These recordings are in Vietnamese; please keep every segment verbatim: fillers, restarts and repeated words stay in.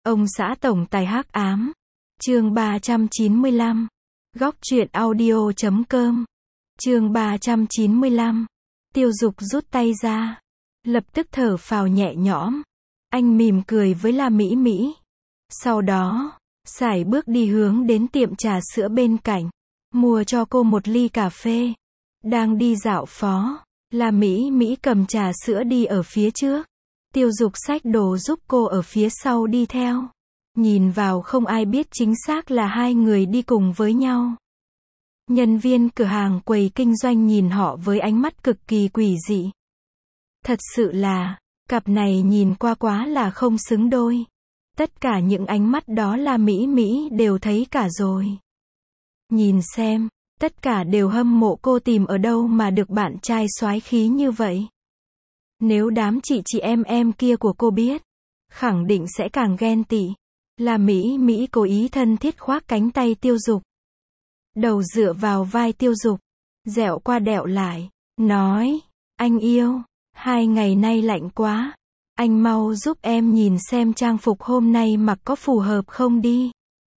Ông xã tổng tài hắc ám. Chương ba trăm chín mươi lăm. Góc truyện audio chấm com. Chương ba trăm chín mươi lăm. Tiêu Dục rút tay ra, lập tức thở phào nhẹ nhõm. Anh mỉm cười với La Mỹ Mỹ. Sau đó, sải bước đi hướng đến tiệm trà sữa bên cạnh, mua cho cô một ly cà phê. Đang đi dạo phố, La Mỹ Mỹ cầm trà sữa đi ở phía trước. Tiêu Dục xách đồ giúp cô ở phía sau đi theo. Nhìn vào không ai biết chính xác là hai người đi cùng với nhau. Nhân viên cửa hàng quầy kinh doanh nhìn họ với ánh mắt cực kỳ quỷ dị. Thật sự là, cặp này nhìn qua quá là không xứng đôi. Tất cả những ánh mắt đó La Mỹ Mỹ đều thấy cả rồi. Nhìn xem, tất cả đều hâm mộ cô tìm ở đâu mà được bạn trai soái khí như vậy. Nếu đám chị chị em em kia của cô biết, khẳng định sẽ càng ghen tị. La Mỹ Mỹ cố ý thân thiết khoác cánh tay Tiêu Dục. Đầu dựa vào vai Tiêu Dục, dẹo qua đẹo lại, nói, anh yêu, hai ngày nay lạnh quá. Anh mau giúp em nhìn xem trang phục hôm nay mặc có phù hợp không đi.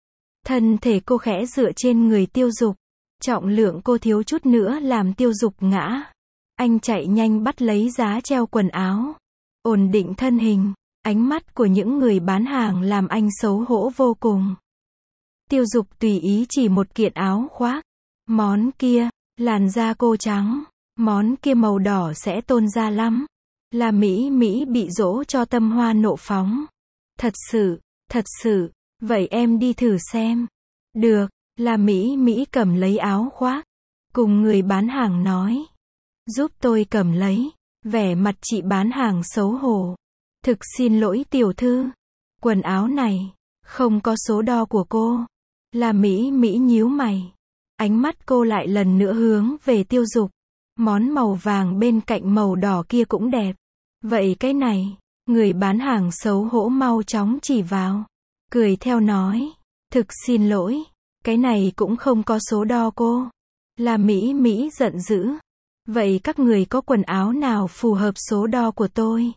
Thân thể cô khẽ dựa trên người Tiêu Dục. Trọng lượng cô thiếu chút nữa làm Tiêu Dục ngã. Anh chạy nhanh bắt lấy giá treo quần áo. Ổn định thân hình. Ánh mắt của những người bán hàng làm anh xấu hổ vô cùng. Tiêu Dục tùy ý chỉ một kiện áo khoác. Món kia, làn da cô trắng. Món kia màu đỏ sẽ tôn da lắm. La Mỹ Mỹ bị dỗ cho tâm hoa nộ phóng. Thật sự, thật sự, vậy em đi thử xem. Được, La Mỹ Mỹ cầm lấy áo khoác. Cùng người bán hàng nói. Giúp tôi cầm lấy. Vẻ mặt chị bán hàng xấu hổ. Thực xin lỗi tiểu thư. Quần áo này, không có số đo của cô. La Mỹ Mỹ nhíu mày. Ánh mắt cô lại lần nữa hướng về Tiêu Dục. Món màu vàng bên cạnh màu đỏ kia cũng đẹp. Vậy cái này, người bán hàng xấu hổ mau chóng chỉ vào. Cười theo nói. Thực xin lỗi. Cái này cũng không có số đo cô. La Mỹ Mỹ giận dữ. Vậy các người có quần áo nào phù hợp số đo của tôi?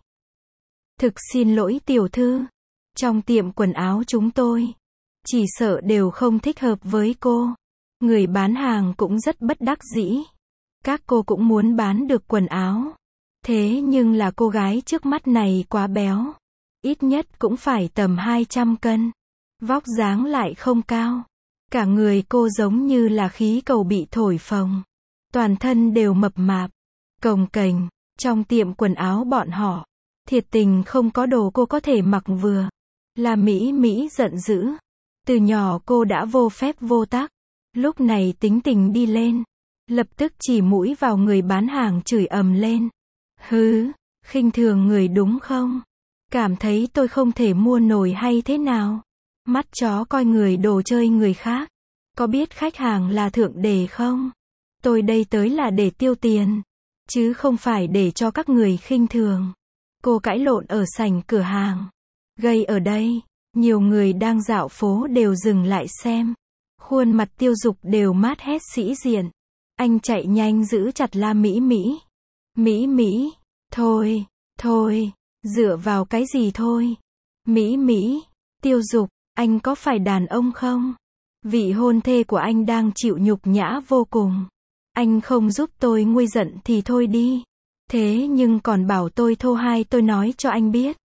Thực xin lỗi tiểu thư. Trong tiệm quần áo chúng tôi, chỉ sợ đều không thích hợp với cô. Người bán hàng cũng rất bất đắc dĩ. Các cô cũng muốn bán được quần áo. Thế nhưng là cô gái trước mắt này quá béo. Ít nhất cũng phải tầm hai trăm cân. Vóc dáng lại không cao. Cả người cô giống như là khí cầu bị thổi phồng. Toàn thân đều mập mạp, cồng kềnh. Trong tiệm quần áo bọn họ, thiệt tình không có đồ cô có thể mặc vừa. La Mỹ Mỹ giận dữ. Từ nhỏ cô đã vô phép vô tắc. Lúc này tính tình đi lên. Lập tức chỉ mũi vào người bán hàng chửi ầm lên. Hứ, khinh thường người đúng không? Cảm thấy tôi không thể mua nổi hay thế nào? Mắt chó coi người đồ chơi người khác. Có biết khách hàng là thượng đế không? Tôi đây tới là để tiêu tiền, chứ không phải để cho các người khinh thường. Cô cãi lộn ở sảnh cửa hàng. Gây ở đây, nhiều người đang dạo phố đều dừng lại xem. Khuôn mặt Tiêu Dục đều mát hét sĩ diện. Anh chạy nhanh giữ chặt La Mỹ Mỹ. Mỹ Mỹ, thôi, thôi, dựa vào cái gì thôi? Mỹ Mỹ, Tiêu Dục, anh có phải đàn ông không? Vị hôn thê của anh đang chịu nhục nhã vô cùng. Anh không giúp tôi nguôi giận thì thôi đi. Thế nhưng còn bảo tôi thô hai, tôi nói cho anh biết.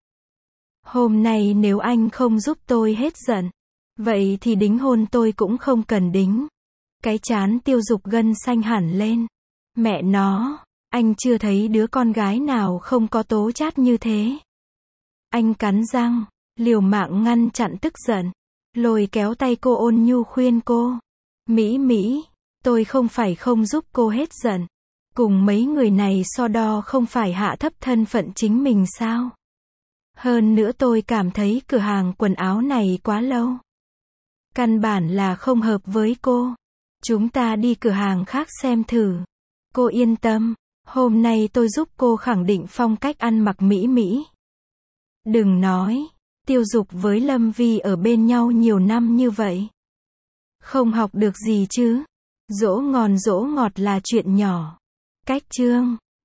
Hôm nay nếu anh không giúp tôi hết giận, vậy thì đính hôn tôi cũng không cần đính. Cái trán Tiêu Dục gân xanh hẳn lên. Mẹ nó, anh chưa thấy đứa con gái nào không có tố chát như thế. Anh cắn răng, liều mạng ngăn chặn tức giận. Lôi kéo tay cô ôn nhu khuyên cô. Mỹ Mỹ, tôi không phải không giúp cô hết giận. Cùng mấy người này so đo không phải hạ thấp thân phận chính mình sao? Hơn nữa tôi cảm thấy cửa hàng quần áo này quá lâu. Căn bản là không hợp với cô. Chúng ta đi cửa hàng khác xem thử. Cô yên tâm, hôm nay tôi giúp cô khẳng định phong cách ăn mặc mỹ mỹ. Đừng nói, Tiêu Dục với Lâm Vi ở bên nhau nhiều năm như vậy. Không học được gì chứ. Dỗ ngon dỗ ngọt là chuyện nhỏ. Cách chương